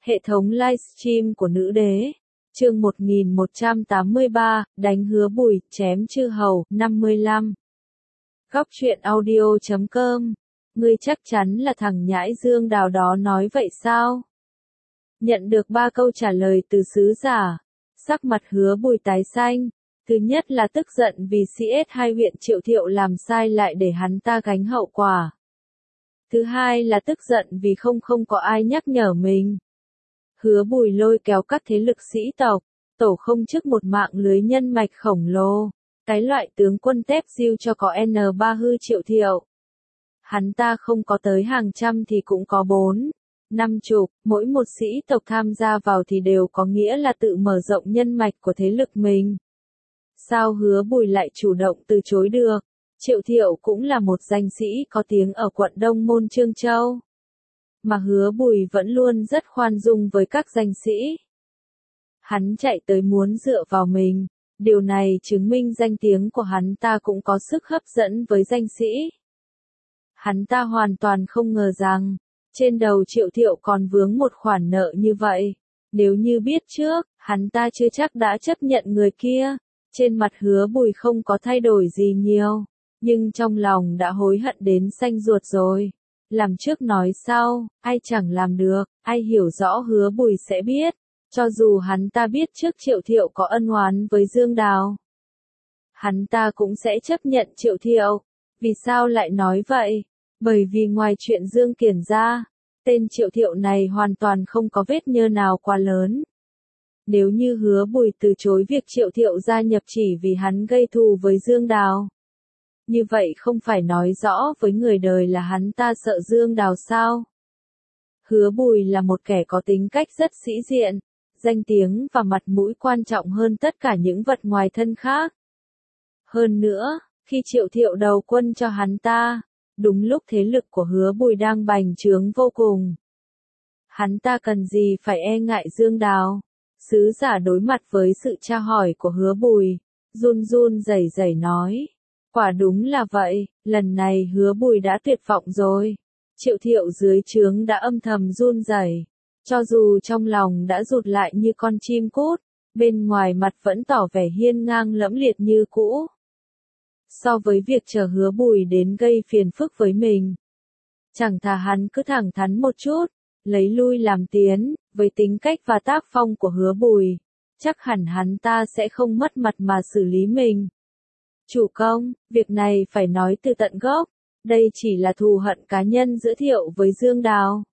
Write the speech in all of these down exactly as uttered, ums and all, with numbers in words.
Hệ thống livestream của nữ đế. Chương một nghìn một trăm tám mươi ba, đánh Hứa Bùi, chém chư hầu, năm mươi lăm. Góc truyện audio chấm com. Ngươi chắc chắn là thằng nhãi Dương Đào đó nói vậy sao? Nhận được ba câu trả lời từ sứ giả, sắc mặt Hứa Bùi tái xanh. Thứ nhất là tức giận vì xê ét hai huyện Triệu Thiệu làm sai lại để hắn ta gánh hậu quả. Thứ hai là tức giận vì không không có ai nhắc nhở mình. Hứa Bùi lôi kéo các thế lực sĩ tộc, tổ không chức một mạng lưới nhân mạch khổng lồ, cái loại tướng quân tép diêu cho có N ba hư Triệu Thiệu. Hắn ta không có tới hàng trăm thì cũng có bốn, năm chục, mỗi một sĩ tộc tham gia vào thì đều có nghĩa là tự mở rộng nhân mạch của thế lực mình. Sao Hứa Bùi lại chủ động từ chối được? Triệu Thiệu cũng là một danh sĩ có tiếng ở quận Đông Môn Chương Châu. Mà Hứa Bùi vẫn luôn rất khoan dung với các danh sĩ. Hắn chạy tới muốn dựa vào mình, điều này chứng minh danh tiếng của hắn ta cũng có sức hấp dẫn với danh sĩ. Hắn ta hoàn toàn không ngờ rằng, trên đầu Triệu Thiệu còn vướng một khoản nợ như vậy. Nếu như biết trước, hắn ta chưa chắc đã chấp nhận người kia. Trên mặt Hứa Bùi không có thay đổi gì nhiều, nhưng trong lòng đã hối hận đến xanh ruột rồi. Làm trước nói sau, ai chẳng làm được, ai hiểu rõ Hứa Bùi sẽ biết, cho dù hắn ta biết trước Triệu Thiệu có ân oán với Dương Đào. Hắn ta cũng sẽ chấp nhận Triệu Thiệu. Vì sao lại nói vậy? Bởi vì ngoài chuyện Dương Kiển ra, tên Triệu Thiệu này hoàn toàn không có vết nhơ nào quá lớn. Nếu như Hứa Bùi từ chối việc Triệu Thiệu gia nhập chỉ vì hắn gây thù với Dương Đào, như vậy không phải nói rõ với người đời là hắn ta sợ Dương Đào sao? Hứa Bùi là một kẻ có tính cách rất sĩ diện, danh tiếng và mặt mũi quan trọng hơn tất cả những vật ngoài thân khác. Hơn nữa, khi Triệu Thiệu đầu quân cho hắn ta, đúng lúc thế lực của Hứa Bùi đang bành trướng vô cùng. Hắn ta cần gì phải e ngại Dương Đào? Sứ giả đối mặt với sự tra hỏi của Hứa Bùi, run run rẩy rẩy nói. Quả đúng là vậy, lần này Hứa Bùi đã tuyệt vọng rồi. Triệu Thiệu dưới trướng đã âm thầm run rẩy, cho dù trong lòng đã rụt lại như con chim cút, bên ngoài mặt vẫn tỏ vẻ hiên ngang lẫm liệt như cũ. So với việc chờ Hứa Bùi đến gây phiền phức với mình, chẳng thà hắn cứ thẳng thắn một chút, lấy lui làm tiến. Với tính cách và tác phong của Hứa Bùi, chắc hẳn hắn ta sẽ không mất mặt mà xử lý mình. Chủ công, việc này phải nói từ tận gốc, đây chỉ là thù hận cá nhân giữa Thiệu với Dương Đào.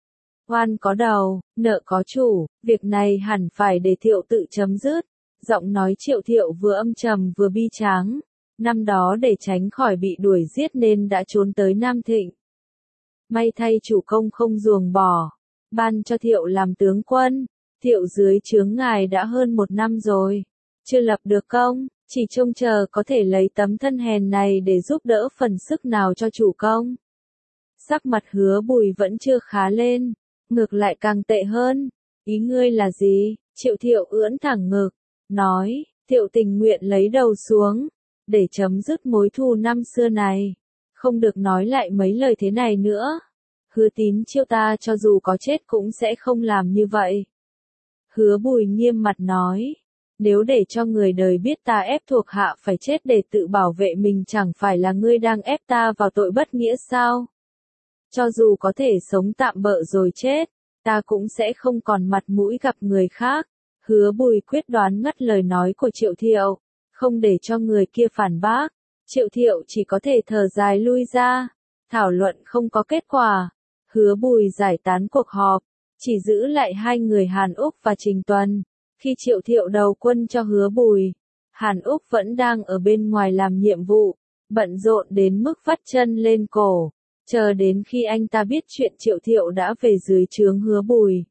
Oan có đầu, nợ có chủ, việc này hẳn phải để Thiệu tự chấm dứt. Giọng nói Triệu Thiệu vừa âm trầm vừa bi tráng. Năm đó để tránh khỏi bị đuổi giết nên đã trốn tới Nam Thịnh. May thay chủ công không ruồng bỏ, ban cho Thiệu làm tướng quân. Thiệu dưới trướng ngài đã hơn một năm rồi, chưa lập được công, chỉ trông chờ có thể lấy tấm thân hèn này để giúp đỡ phần sức nào cho chủ công. Sắc mặt Hứa Bùi vẫn chưa khá lên, ngược lại càng tệ hơn. Ý ngươi là gì? Triệu Thiệu ưỡn thẳng ngực, nói, Thiệu tình nguyện lấy đầu xuống, để chấm dứt mối thù năm xưa này. Không được nói lại mấy lời thế này nữa. Hứa Tín Chiêu ta cho dù có chết cũng sẽ không làm như vậy. Hứa Bùi nghiêm mặt nói, nếu để cho người đời biết ta ép thuộc hạ phải chết để tự bảo vệ mình chẳng phải là ngươi đang ép ta vào tội bất nghĩa sao? Cho dù có thể sống tạm bợ rồi chết, ta cũng sẽ không còn mặt mũi gặp người khác. Hứa Bùi quyết đoán ngắt lời nói của Triệu Thiệu, không để cho người kia phản bác. Triệu Thiệu chỉ có thể thở dài lui ra, thảo luận không có kết quả. Hứa Bùi giải tán cuộc họp, chỉ giữ lại hai người Hàn Úc và Trình Tuần. Khi Triệu Thiệu đầu quân cho Hứa Bùi, Hàn Úc vẫn đang ở bên ngoài làm nhiệm vụ, bận rộn đến mức vắt chân lên cổ, chờ đến khi anh ta biết chuyện Triệu Thiệu đã về dưới trướng Hứa Bùi.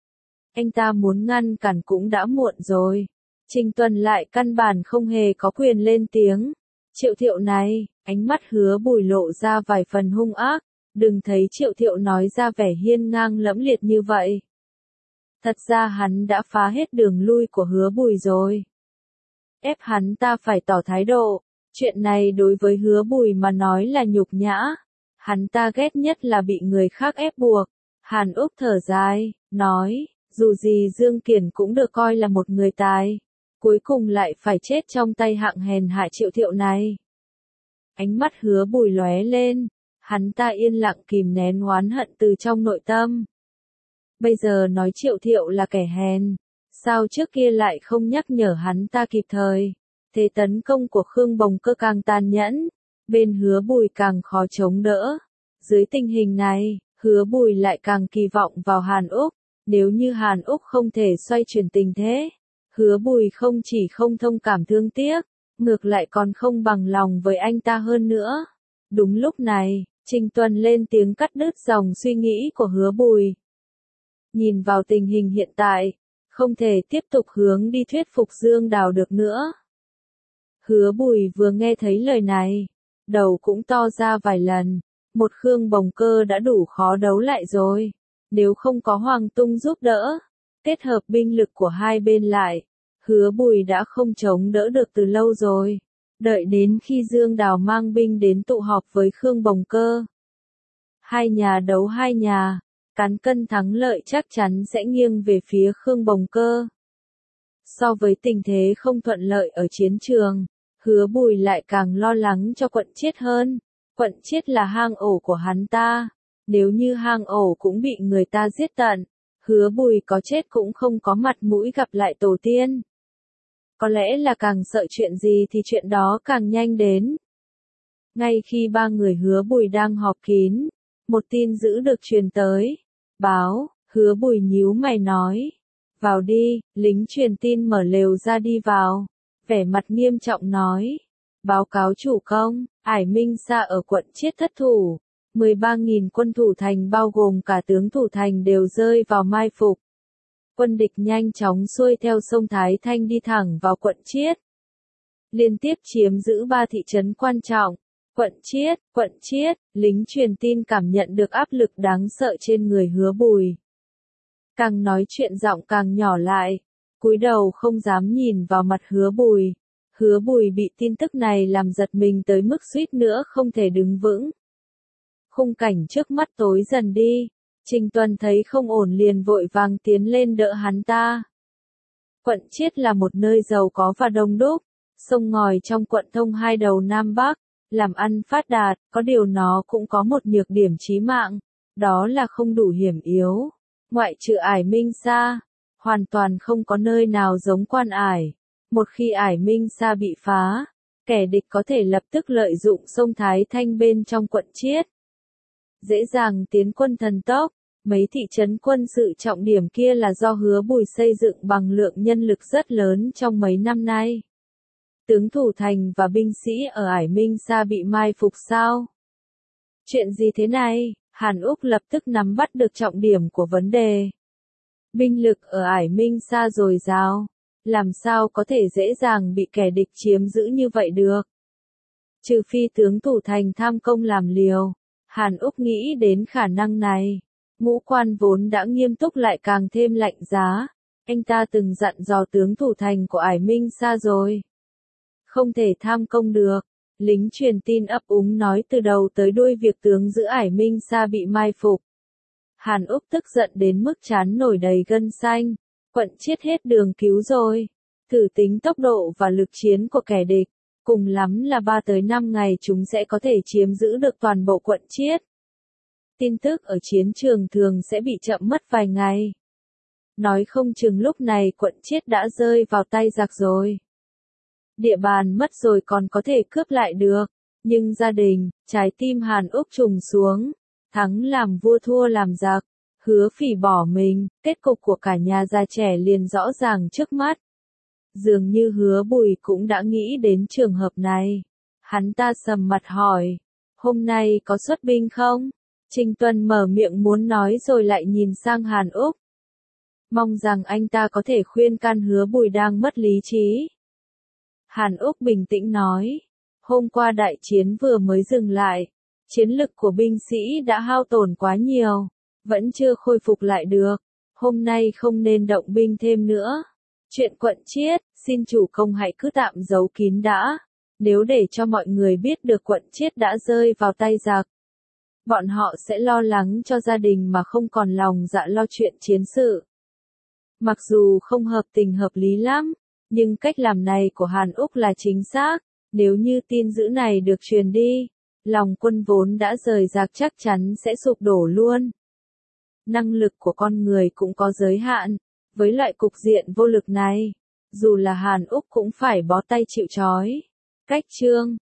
Anh ta muốn ngăn cản cũng đã muộn rồi. Trình Tuần lại căn bản không hề có quyền lên tiếng. Triệu Thiệu này, ánh mắt Hứa Bùi lộ ra vài phần hung ác. Đừng thấy Triệu Thiệu nói ra vẻ hiên ngang lẫm liệt như vậy. Thật ra hắn đã phá hết đường lui của Hứa Bùi rồi. Ép hắn ta phải tỏ thái độ. Chuyện này đối với Hứa Bùi mà nói là nhục nhã. Hắn ta ghét nhất là bị người khác ép buộc. Hàn Úc thở dài, nói, dù gì Dương Kiển cũng được coi là một người tài, cuối cùng lại phải chết trong tay hạng hèn hạ Triệu Thiệu này. Ánh mắt Hứa Bùi lóe lên, hắn ta yên lặng kìm nén oán hận từ trong nội tâm. Bây giờ nói Triệu Thiệu là kẻ hèn, sao trước kia lại không nhắc nhở hắn ta kịp thời. Thế tấn công của Khương Bồng Cơ càng tàn nhẫn, bên Hứa Bùi càng khó chống đỡ. Dưới tình hình này, Hứa Bùi lại càng kỳ vọng vào Hàn Úc, nếu như Hàn Úc không thể xoay chuyển tình thế, Hứa Bùi không chỉ không thông cảm thương tiếc, ngược lại còn không bằng lòng với anh ta hơn nữa. Đúng lúc này, Trình Tuần lên tiếng cắt đứt dòng suy nghĩ của Hứa Bùi. Nhìn vào tình hình hiện tại, không thể tiếp tục hướng đi thuyết phục Dương Đào được nữa. Hứa Bùi vừa nghe thấy lời này, đầu cũng to ra vài lần, một Khương Bồng Cơ đã đủ khó đấu lại rồi, nếu không có Hoàng Tung giúp đỡ, kết hợp binh lực của hai bên lại, Hứa Bùi đã không chống đỡ được từ lâu rồi, đợi đến khi Dương Đào mang binh đến tụ họp với Khương Bồng Cơ. Hai nhà đấu hai nhà, cán cân thắng lợi chắc chắn sẽ nghiêng về phía Khương Bồng Cơ. So với tình thế không thuận lợi ở chiến trường, Hứa Bùi lại càng lo lắng cho Quận Chiết hơn. Quận Chiết là hang ổ của hắn ta, nếu như hang ổ cũng bị người ta giết tận, Hứa Bùi có chết cũng không có mặt mũi gặp lại tổ tiên. Có lẽ là càng sợ chuyện gì thì chuyện đó càng nhanh đến. Ngay khi ba người Hứa Bùi đang họp kín, một tin dữ được truyền tới. Báo, Hứa Bùi nhíu mày nói. Vào đi, lính truyền tin mở lều ra đi vào. Vẻ mặt nghiêm trọng nói. Báo cáo chủ công, Ải Minh Sa ở quận Chiết thất thủ. mười ba nghìn quân thủ thành bao gồm cả tướng thủ thành đều rơi vào mai phục. Quân địch nhanh chóng xuôi theo sông Thái Thanh đi thẳng vào quận Chiết. Liên tiếp chiếm giữ ba thị trấn quan trọng. Quận Chiết, quận Chiết, lính truyền tin cảm nhận được áp lực đáng sợ trên người Hứa Bùi. Càng nói chuyện giọng càng nhỏ lại, cúi đầu không dám nhìn vào mặt Hứa Bùi. Hứa Bùi bị tin tức này làm giật mình tới mức suýt nữa không thể đứng vững. Khung cảnh trước mắt tối dần đi, Trình Tuần thấy không ổn liền vội vàng tiến lên đỡ hắn ta. Quận Chiết là một nơi giàu có và đông đúc, sông ngòi trong quận thông hai đầu Nam Bắc, làm ăn phát đạt, có điều nó cũng có một nhược điểm chí mạng, đó là không đủ hiểm yếu. Ngoại trừ Ải Minh Sa, hoàn toàn không có nơi nào giống Quan Ải. Một khi Ải Minh Sa bị phá, kẻ địch có thể lập tức lợi dụng sông Thái Thanh bên trong quận Chiết. Dễ dàng tiến quân thần tốc, mấy thị trấn quân sự trọng điểm kia là do Hứa Bùi xây dựng bằng lượng nhân lực rất lớn trong mấy năm nay. Tướng thủ thành và binh sĩ ở Ải Minh Sa bị mai phục sao? Chuyện gì thế này? Hàn Úc lập tức nắm bắt được trọng điểm của vấn đề. Binh lực ở Ải Minh Sa dồi dào, làm sao có thể dễ dàng bị kẻ địch chiếm giữ như vậy được? Trừ phi tướng thủ thành tham công làm liều, Hàn Úc nghĩ đến khả năng này. Ngũ Quan vốn đã nghiêm túc lại càng thêm lạnh giá, anh ta từng dặn dò tướng thủ thành của Ải Minh Sa rồi. Không thể tham công được. Lính truyền tin ấp úng nói từ đầu tới đuôi việc tướng giữ Ải Minh Sa bị mai phục. Hàn Úc tức giận đến mức trán nổi đầy gân xanh. Quận Chiết hết đường cứu rồi. Thử tính tốc độ và lực chiến của kẻ địch. Cùng lắm là ba tới năm ngày chúng sẽ có thể chiếm giữ được toàn bộ quận Chiết. Tin tức ở chiến trường thường sẽ bị chậm mất vài ngày. Nói không chừng lúc này quận Chiết đã rơi vào tay giặc rồi. Địa bàn mất rồi còn có thể cướp lại được, nhưng gia đình, trái tim Hàn Úc trùng xuống, thắng làm vua thua làm giặc, Hứa Phỉ bỏ mình, kết cục của cả nhà già trẻ liền rõ ràng trước mắt. Dường như Hứa Bùi cũng đã nghĩ đến trường hợp này. Hắn ta sầm mặt hỏi, hôm nay có xuất binh không? Trình Tuần mở miệng muốn nói rồi lại nhìn sang Hàn Úc. Mong rằng anh ta có thể khuyên can Hứa Bùi đang mất lý trí. Hàn Úc bình tĩnh nói, hôm qua đại chiến vừa mới dừng lại, chiến lực của binh sĩ đã hao tổn quá nhiều, vẫn chưa khôi phục lại được, hôm nay không nên động binh thêm nữa. Chuyện quận Chiết, xin chủ công hãy cứ tạm giấu kín đã, nếu để cho mọi người biết được quận Chiết đã rơi vào tay giặc. bọn họ sẽ lo lắng cho gia đình mà không còn lòng dạ lo chuyện chiến sự. Mặc dù không hợp tình hợp lý lắm, nhưng cách làm này của Hàn Úc là chính xác. Nếu như tin dữ này được truyền đi, lòng quân vốn đã rời rạc chắc chắn sẽ sụp đổ luôn. Năng lực của con người cũng có giới hạn, với loại cục diện vô lực này, dù là Hàn Úc cũng phải bó tay chịu trói. Cách chương